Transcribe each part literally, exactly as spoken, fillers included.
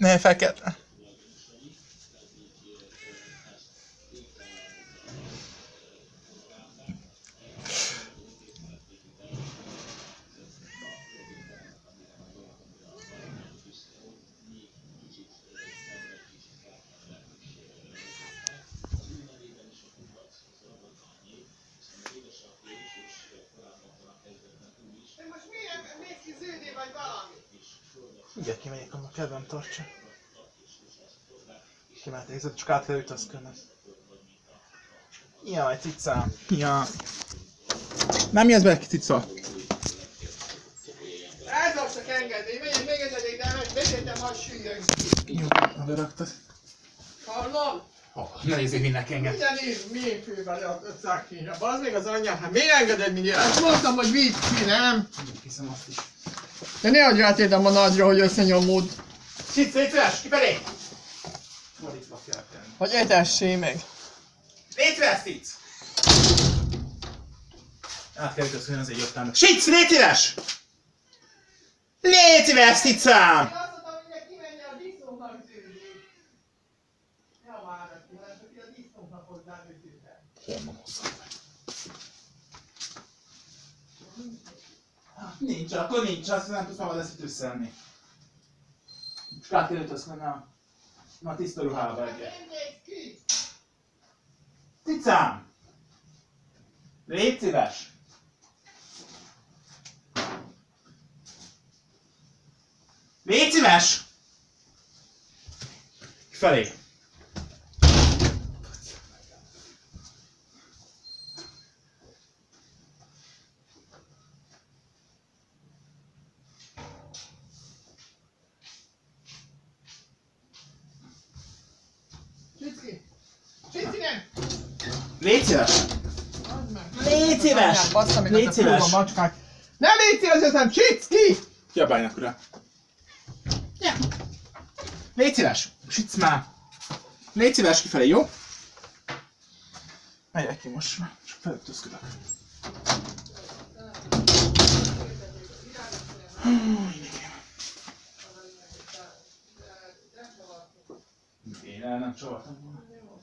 Ne, fel kell. Igen, kimegyek, a kedvem tartsa. Kimehet, csak át kell ütözködnöm. Jaj, cicám. Ja. Nem jössz be, cica. Elzapszak engedni, megyek még egyedik, de meg beszéltem, ha süljön ki. Jó, oda raktad. Hallom? Oh, ne nézzék mindnek enged. Milyen év, milyen fővel a ötszáz kínra? Bazd még az anyját, hát miért engeded mindjárt? Azt mondtam, hogy vidd ki, nem? Hiszem azt is. De ne adj rátérdem a nagyra, hogy összenyomod. Cic, légy szíves, kifelé! Fordítva kell tenni. Hogy etessé meg. Légy szíves, cic! Át kell ütözködni, azért jöttem meg. Sic, légy szíves! Légy szíves, cicám! Én azt mondtam, hogy kimenni a disznóknak tűnik. Ne a várat ki, hanem csak a disznóknak hozzám ütőben. Honnan hozzám meg? Nincs, akkor nincs, azt nem tudsz magad ezt ütőszelni. Csak át kell ütözködni a... Na, tiszta ruhába egyet. Cicám! Légy szíves! Légy szíves! Felé! Csicki! Csicki nem! Légy szíves! Légy szíves! Bassza meg Légy azt a kurva szíves! macskák! Nem légy szíves, ezem! Csicki! Kiabáljanak ura! Ja. Légy szíves! Sics már! Légy szíves kifelé, jó? Megyek ki most már, csak felütözködök. Én el nem csavartam volna.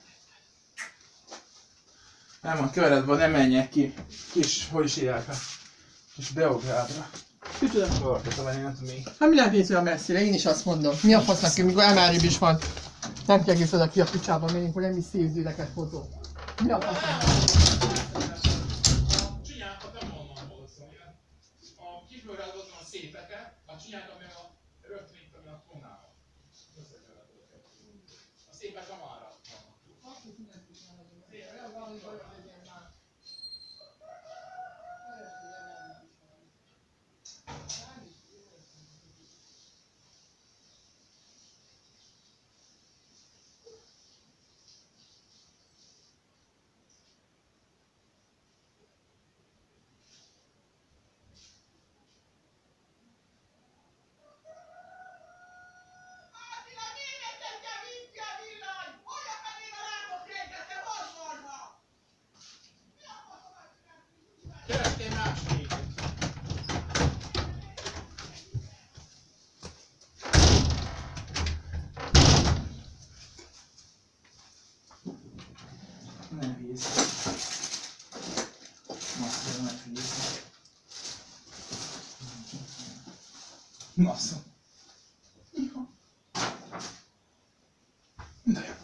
Nem van keveredve, nem menjek ki. Kis, hogy is írják rá? Kis Beográdra. Kicsit nem csavartam, vagy én nem tudom még. Hát mi lehet nézni a messzire, én is azt mondom. Mi a fasznak, amikor emelrébb is van. Nem kell egész oda ki a picsába menjünk, hogy nem is szívződeket hozok. Mi a fasznak? A csinyákat nem onnan hozom. A kisbőrrel hozom a szépeket, a csinyákat meg a rögtönít, ami a tónával. A szépek a mára. Kerestél más kéket. Nem víz. Masszor, nem víz. Masszor. Jó. De jó.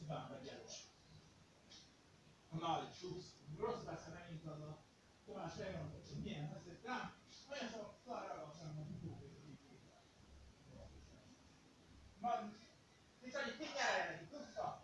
Bán meg gyerus. A náli csúsz. Rossz persze megint az a Tomás elmondott, hogy milyen beszélt rám. Olyan sok szarra sem van, hogy túlvédődik. Majd, mit annyi kikerelni neki, tudta?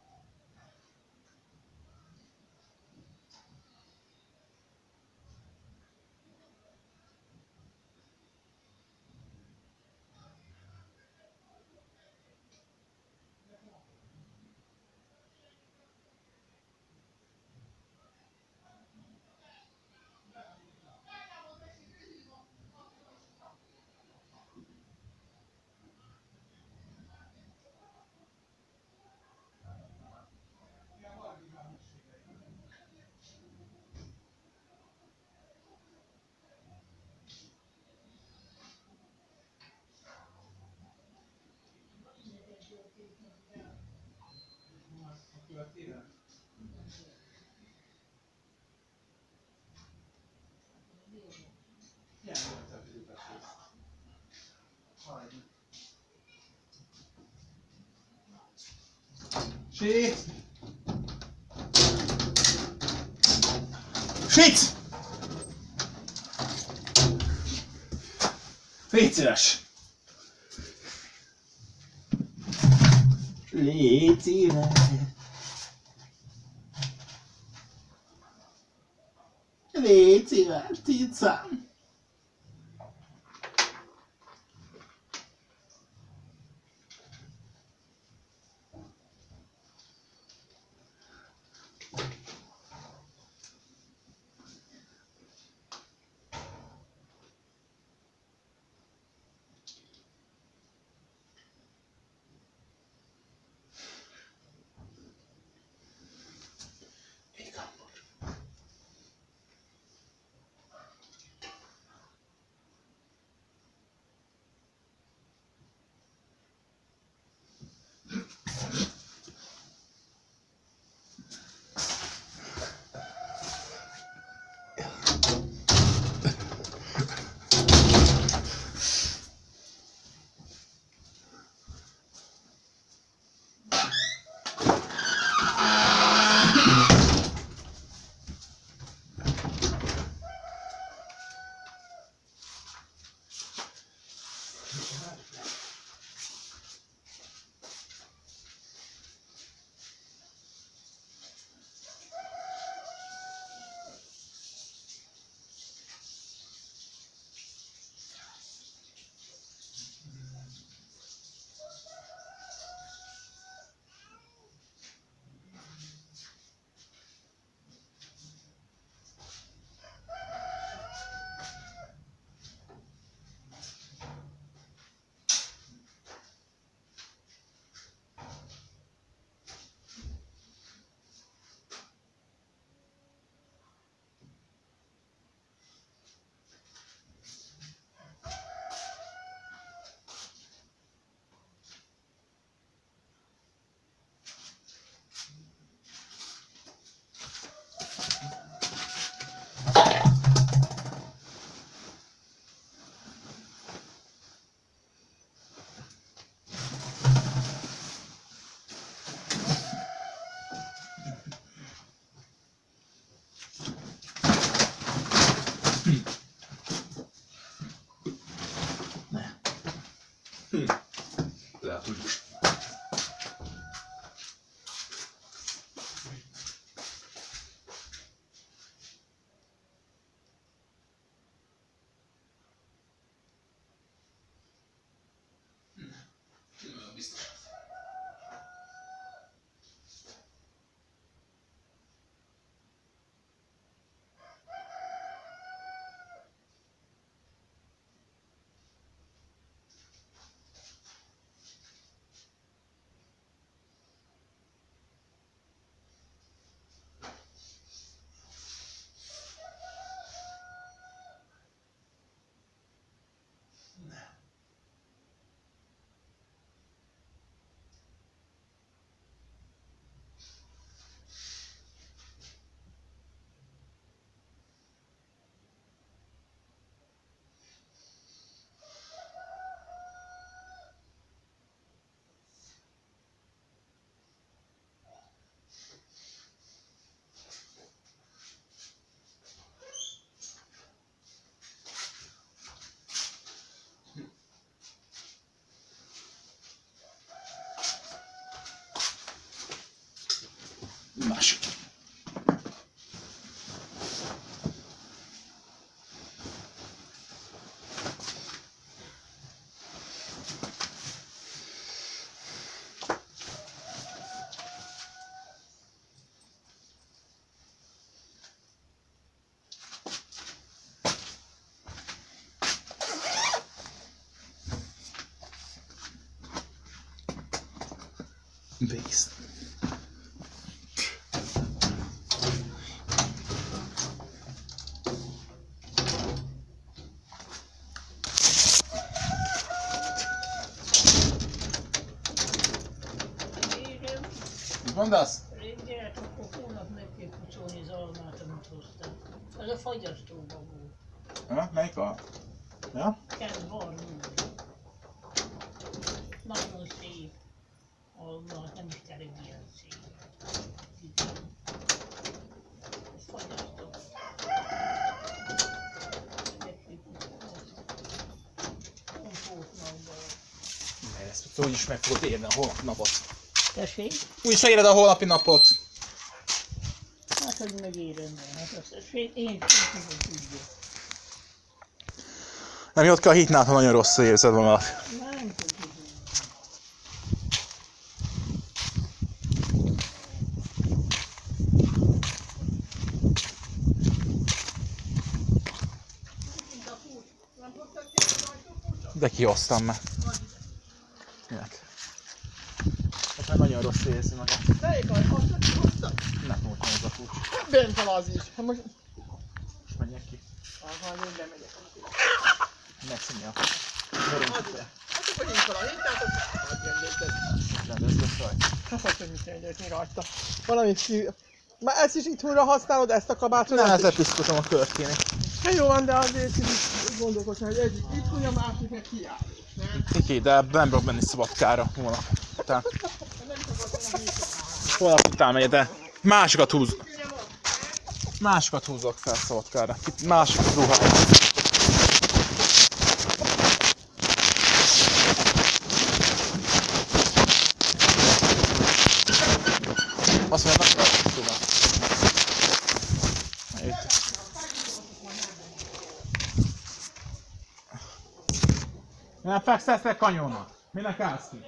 Követében? Milyen volt a videóbeszélsz? Hagyj. Sí! Sic! Légy szíves! Légy szíves! Légy szíves, cicám! Bész. Mit mondasz? Reggelt, akkor hónap meg kell pucolni az almát, amit hoztam. Az a fagyasztóban volt. Ha? Melyik a? Ja? Kell barna. Nagyon szép alma, nem is terem ilyen szép. Ez fagyasztó. Meg kell pucolni. Komfortnapban. Ne lesz, szóval úgyis meg fogod érni a holnapi napot. Tessék? Úgyis megéred a holnapi napot. Hát, hogy megérem el. Hát azt, azt én én sem tudja. Nem jött ki a hitnál, ha nagyon rosszul érzed magad. Nem tudja. De kihoztam már. Minek? Hát már nagyon rossz érzi magad. Melyik a? Azt hogy hoztam? Nem tudom, hogy az a kulcs. Bent van az is. Hát most... Most menjek ki. Aha, minden megyek. Megszínja. Gyerünk fel. Hát akkor nincs valami, tehát az... Hát rendezted. Rendezd rajta. Hát hogy mit rendezni rajta. Valamit ki... Már ezt is itthonra használod, ezt a kabátot? Nem, ezzel piszkosom a kört kéne. Hát jó van, de azért is gondolkodtam, hogy egyik itthon, a másik meg kiállít, nem? Iki, de nem tudok menni Szabadkára holnap után. Holnap után megy, de másikat húz. Másikat húzok fel Szabadkára. Itt másik ruhája. Azt mondja, nem kell tudom. Itt. Nem fekszesz meg kanyónak? Minek állsz ki?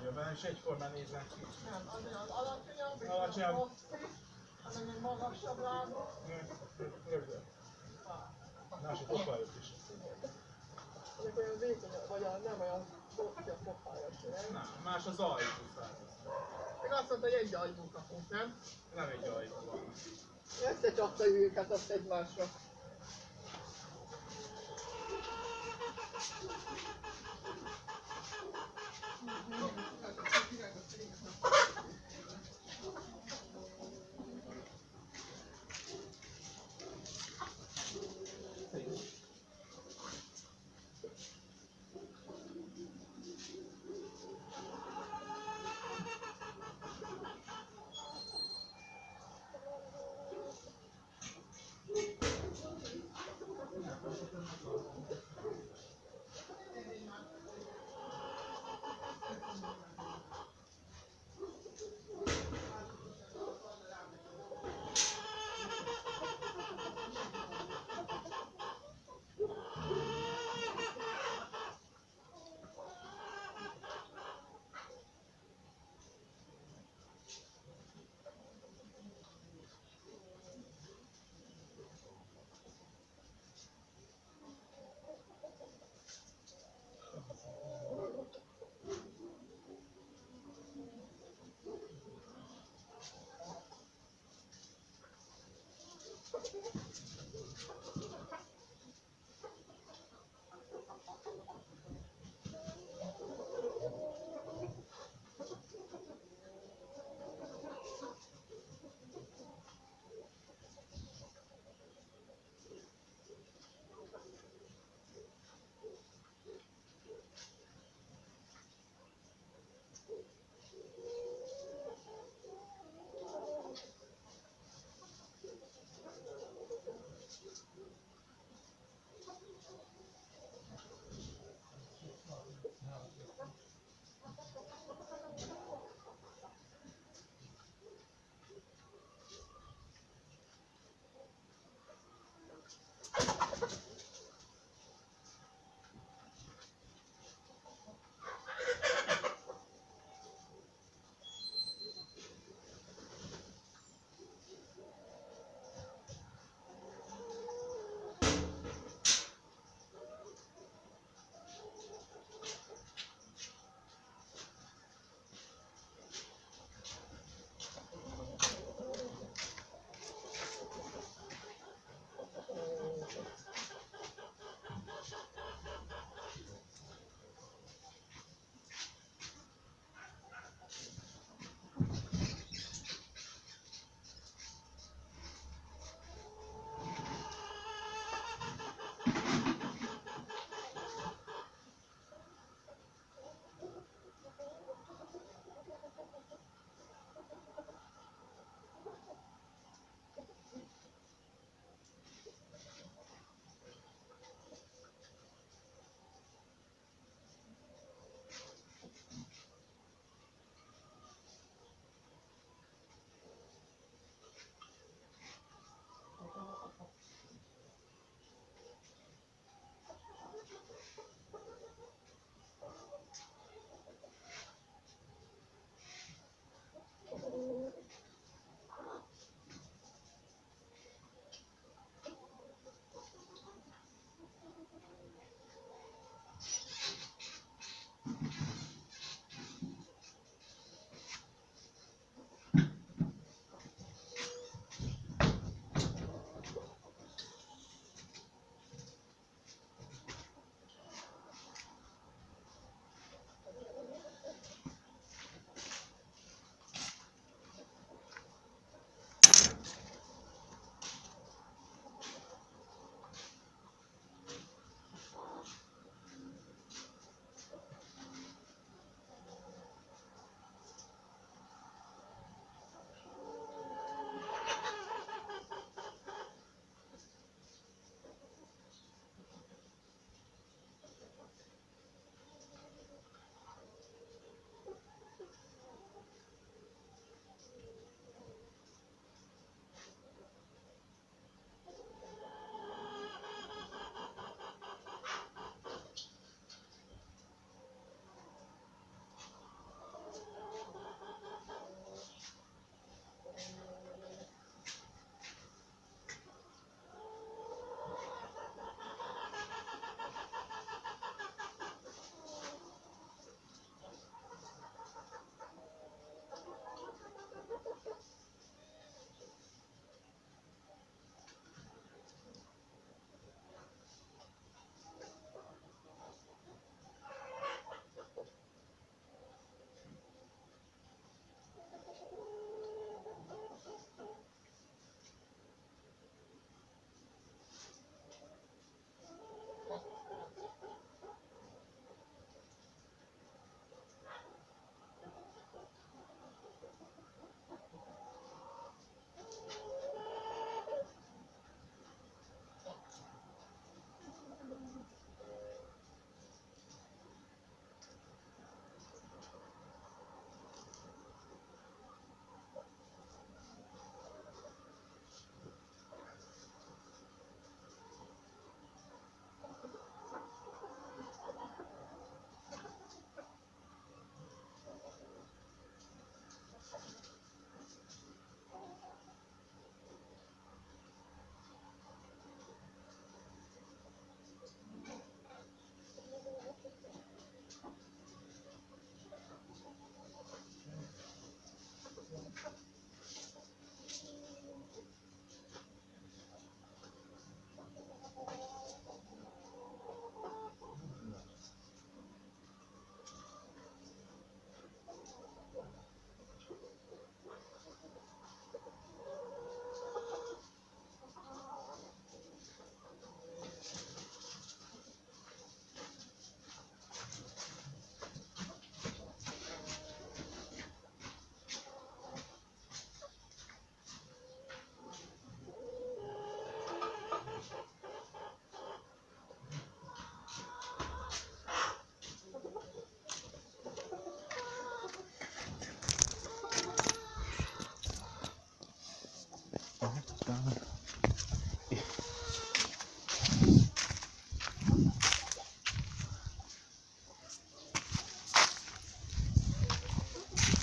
nagyobb, nem is egyformán néznek ki. Nem, azért az alacsonyabb, és Alacsonyabb. a hosszú, hanem egy magasabb lábú. Rögzön. Másik pofájuk is. Ezek olyan vékonyak, vagy a, nem olyan hosszja pofájas, nem? Nem, más az aljú pusztán. Meg azt mondta, hogy egy ajtból kapunk, nem? Nem egy aljú van. Összecsapta őket azt egymásra.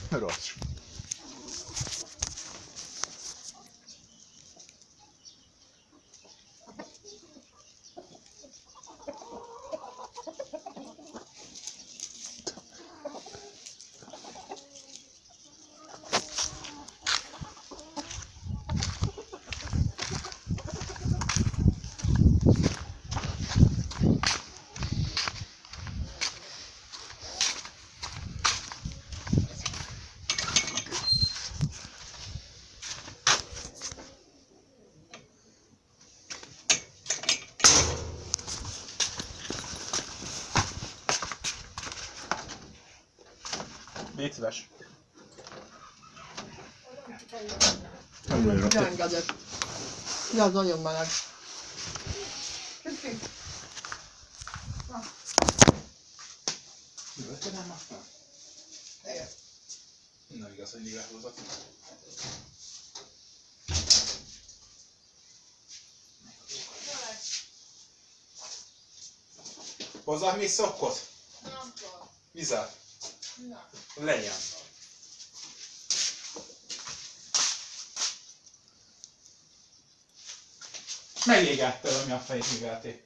Rossz. Légy szíves. Nem nagyon rossz. Rengeteg. Ja, az nagyon meleg. Üvöltöd nem aztán? Helyet. Nem igaz, hogy ligáhozat. Hozzák még szokkot? Nem tudom. Vizet? Nem. Legyen. Megégetted, ami a fejét égelték.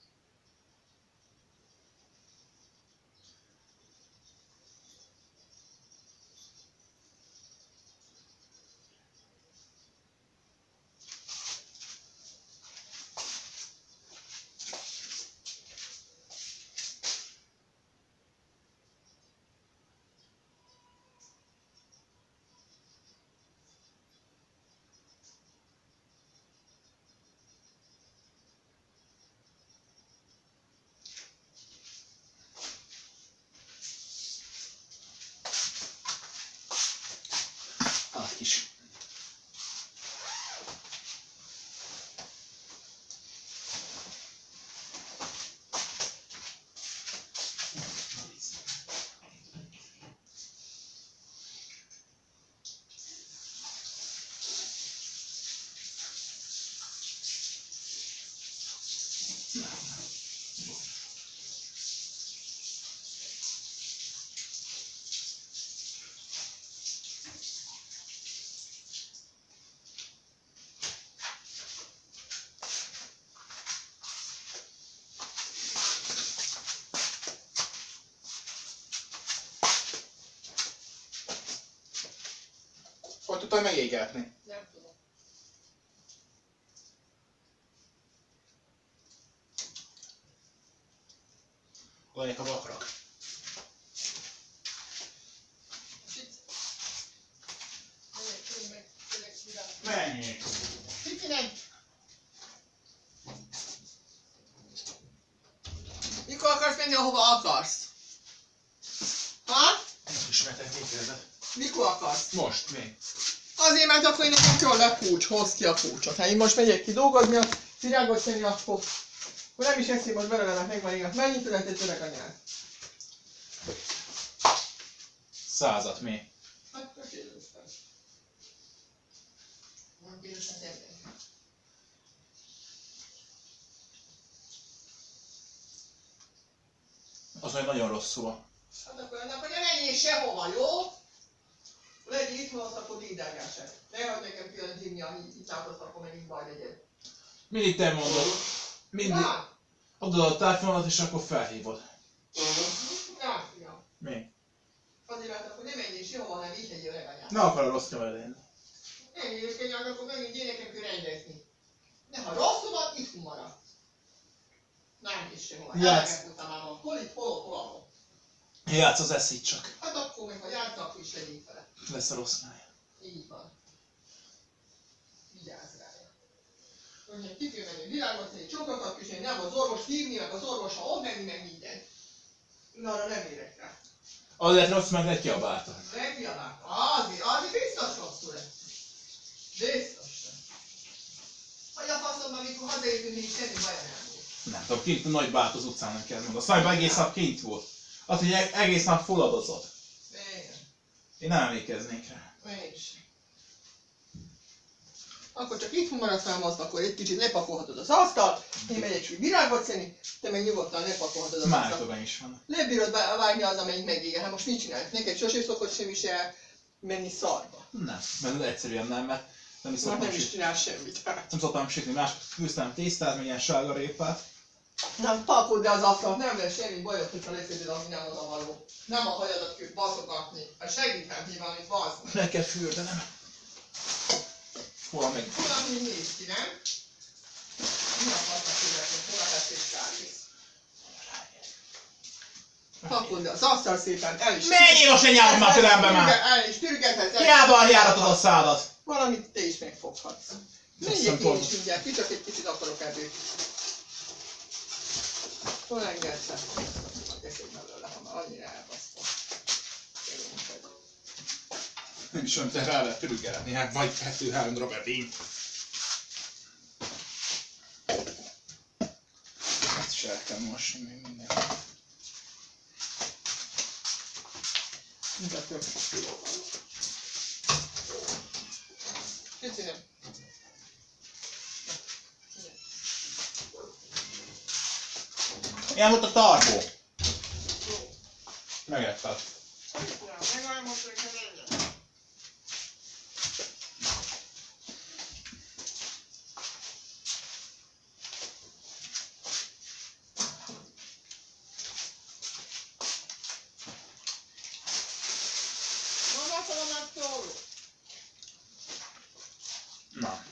Ah, kis. Hogy tudtad megégetni? Nem tudom. Olyanok a vakrak. Menjél! Pikinek! Mikor akarsz menni, ahova akarsz? Ha? Nem ismertek még kérdezet. Mikor akarsz? Most, még. Azért, mert akkor én nekem kell a kulcs, hozd ki a kulcsot. Ha én most megyek ki dolgozni, a virágot tenni, akkor, akkor nem is eszi, most belőlenek meg van igaz. Mennyit született öreg anyád? Százat, mi? Hát, tökéletesen. Nem kérdezem ebben. Az majd nagyon rosszul. Hát akkor annak, hogy ne menjél sehova, jó? Legyen itt van, akkor dídágását. Ne hagyd nekem külön hívni, ha itt látasz, akkor megint baj legyen. Mindig te mondod. Mindig. Na, Adod a telefonodat és akkor felhívod. na, fiam. Mi? Azért, mert akkor ne menjél sehova, hanem így egy öreg anyád. Ne akar a rossz keverni. Nem jössz egy akkor megint gyerekek rendezni. De ha rosszul van, itt marad. Nem is sehova. Játsz. Elmegfuttam már, hol itt, hol ott, hol ahol. Játsz az eszét csak. Hát akkor még, ha játsz, akkor is legyünk vele. Lesz a rossz nája. Így van. Vigyázz rája. Hogy ki kell menni világot, hogy csokokat küldeni, nem az orvos hívni, meg az orvos, ha ott menni, meg minden. Na, arra nem érek rá. Azért rossz, meg egy kiabálta. Nem kiabálta. Azért, azért biztos rosszul lesz. Biztos nem. Hogy a faszomban, mikor hazaértünk, még semmi baja nem volt. Nem tudom, kint nagy bát az utcán nem kell mondani. A szajban egész nap kint volt. Az, hogy eg- egész nap fulladozott. Igen. Én nem emlékeznék rá. Én is. Akkor csak itt maradsz fel mozd, akkor egy kicsit lepakolhatod az asztalt, én megyek úgy virágot szedni, te meg nyugodtan lepakolhatod az asztalt. Márkban is van. Lebírod vágni az, amelyik megége. Hát most mit csinálják? Neked sosem szokott semmi se menni szarba. Nem, mert egyszerűen nem, mert nem is Szóval szoktam nem is sütni. csinál semmit. Nem szoktam sütni, más fűztem tésztát, meg ilyen sárgarépát. Nem tapod, de az asztalt nem lesz semmi bajod, hogyha leszeded, ami nem oda való. Nem a hajadat kell baszogatni. A segíthetni valamit bazni. Le kell fürdenem. Hol meg? Valami néz ki, nem? Mi a fasznak született? Hol a festés kávész? Tapod, de az asztal szépen el is... Menjél most egy nyelvot már türelbe már! El is türgethetsz, el is... Hiába járatod a szádat! Valamit te is megfoghatsz. Menjek én is mindjárt, ki csak egy kicsit akarok ebből. Hol engedte? Eszék belőle, ha már annyira elbasztom. Nem is olyan, te rá lehet törülgetni, hát vagy kettő-három darab edény. Ezt is el kell mosni még minden. Mindjárt tök. Kicsi nem. Ilyen volt a tartó. Megetted. Na.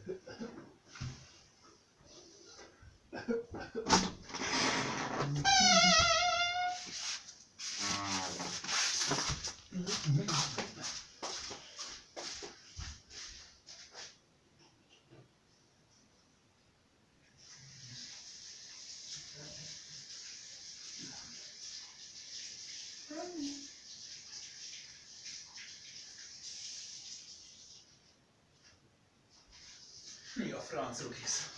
Mi a franc Rukis?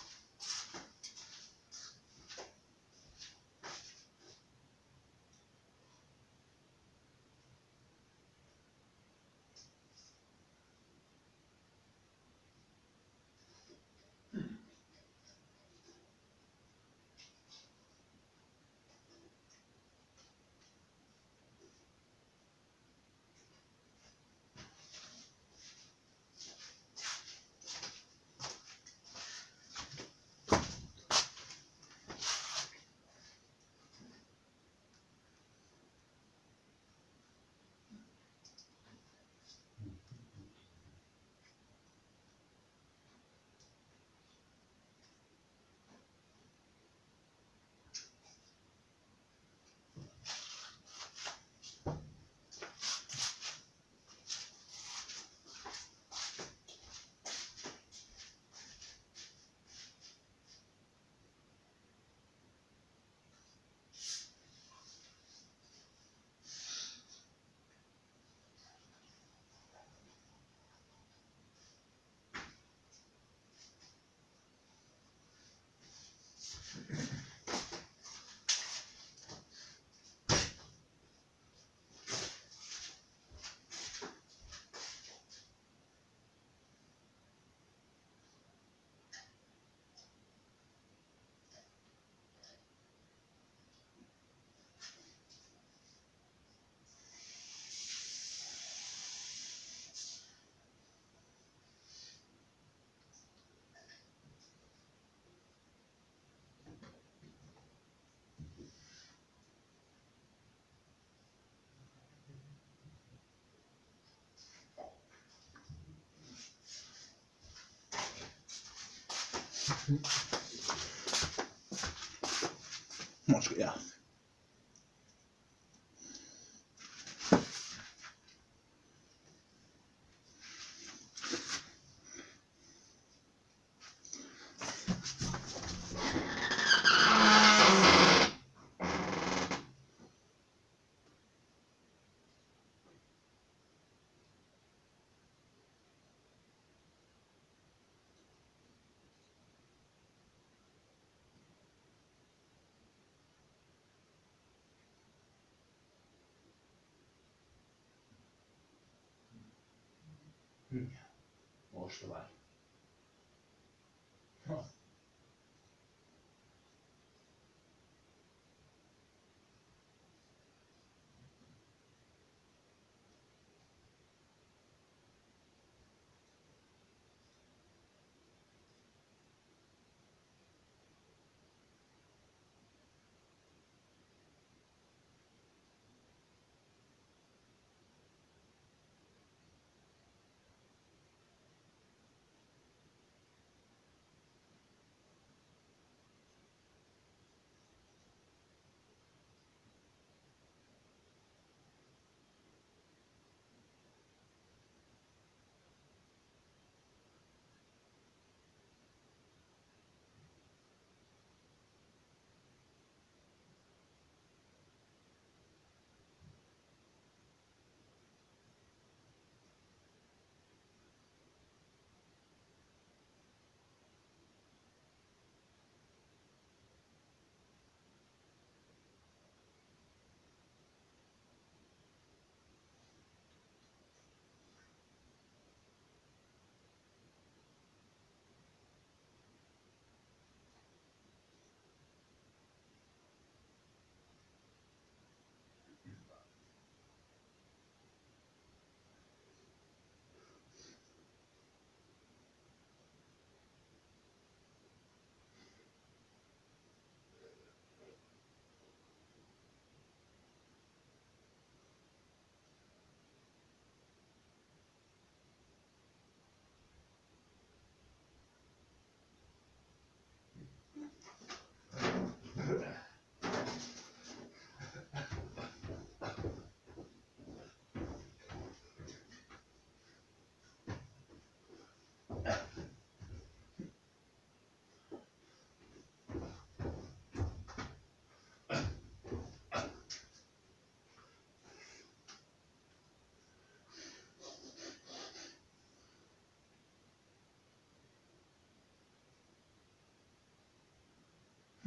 Most ja. Most vagy.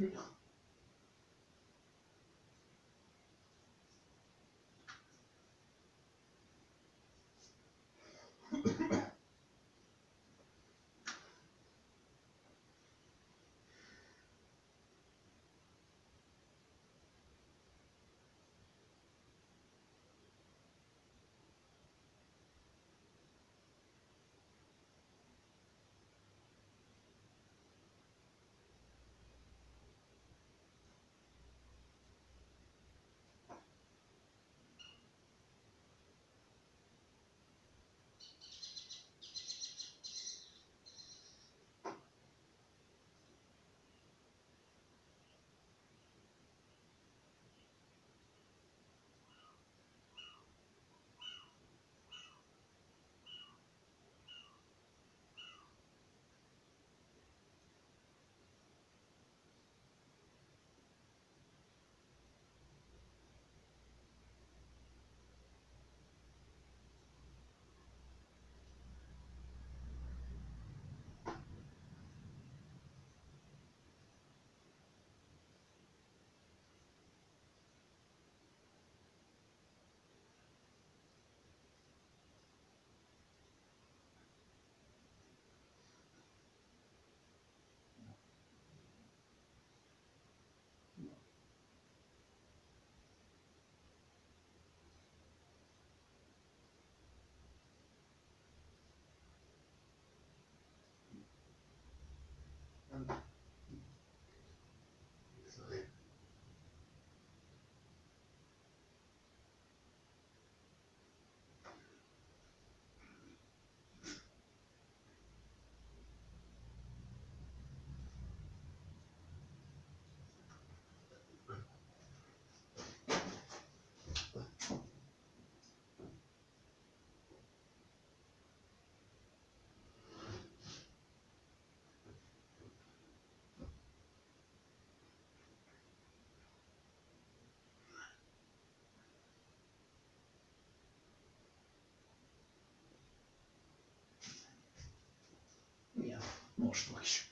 Ja, most is.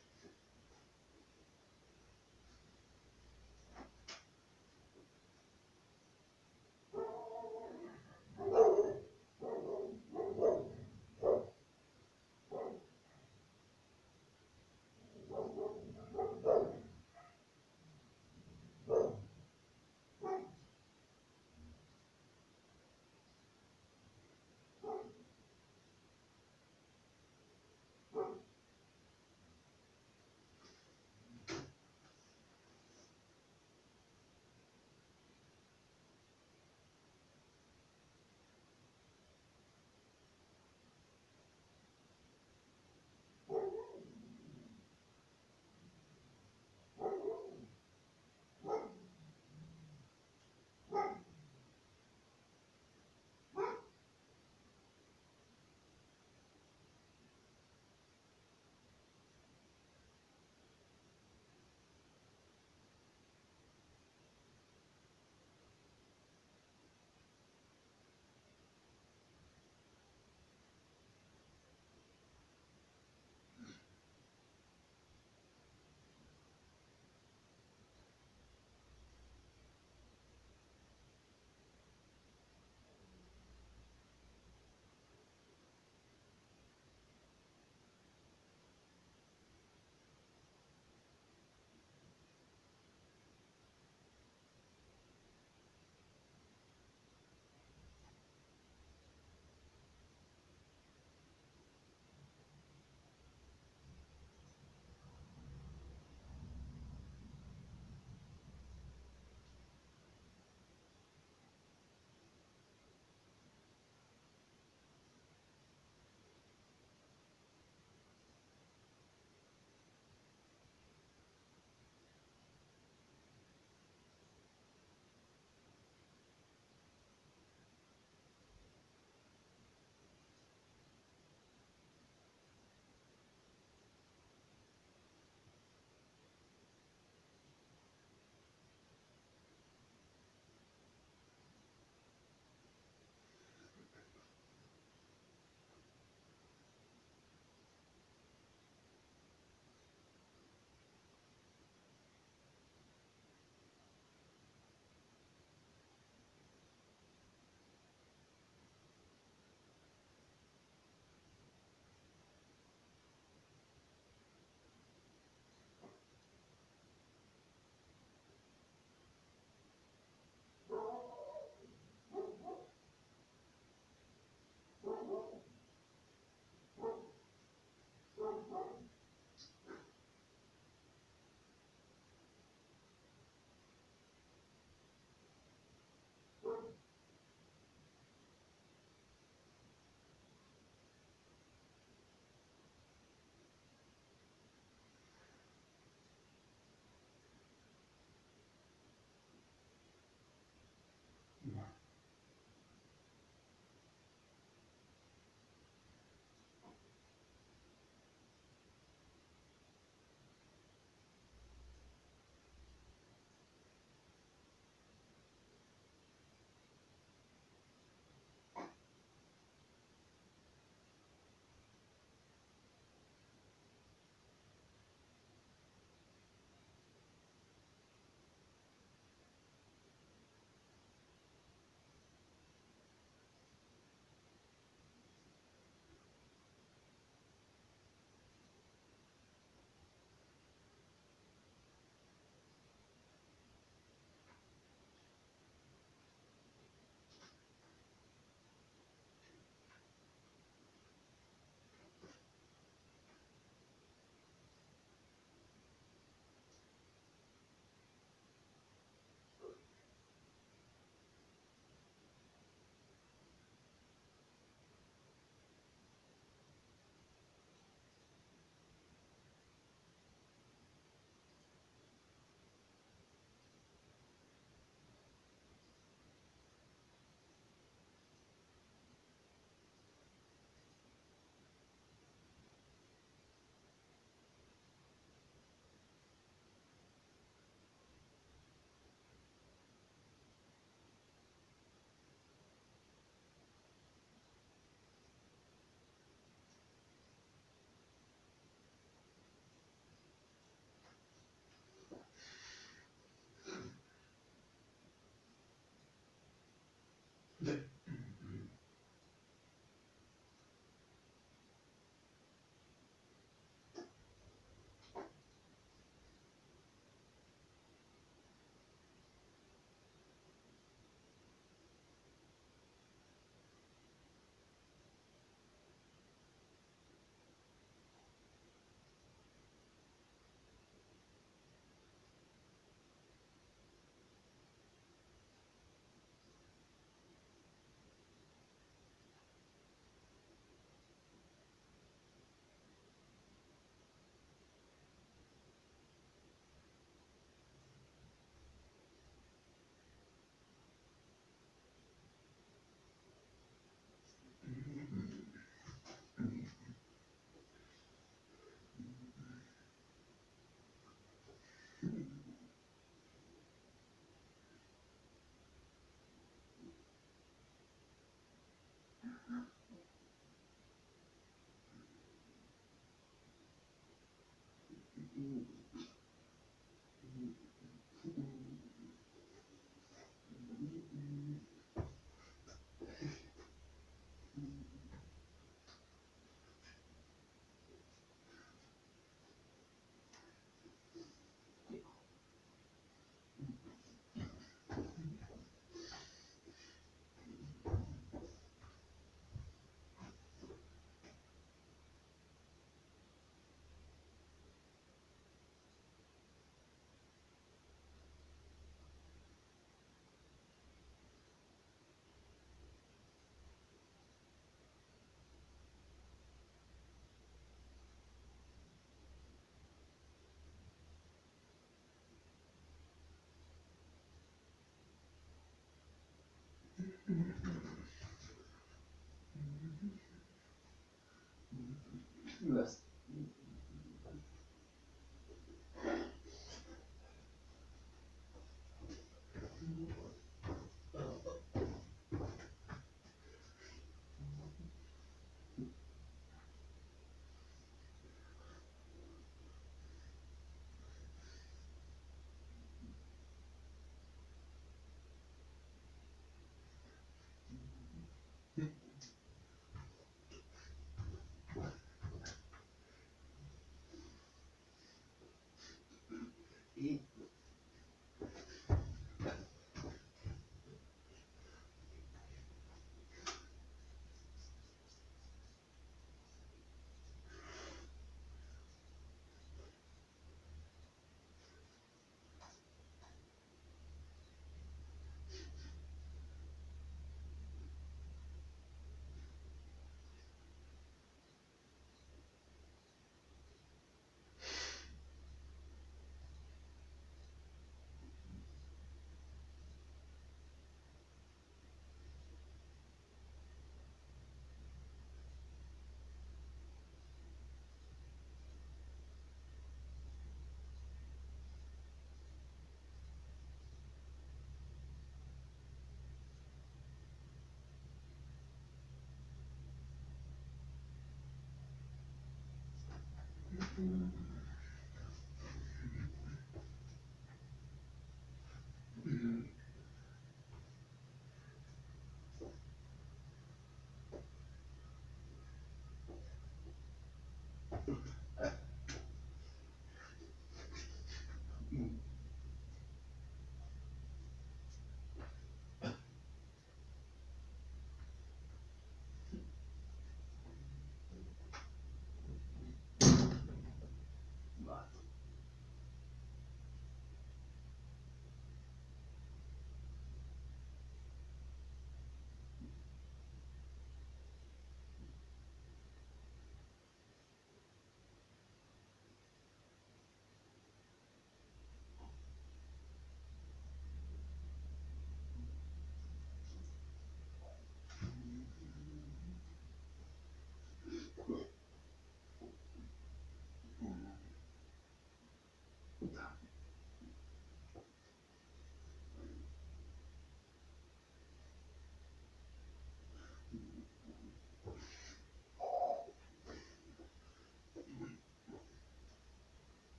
Lesz.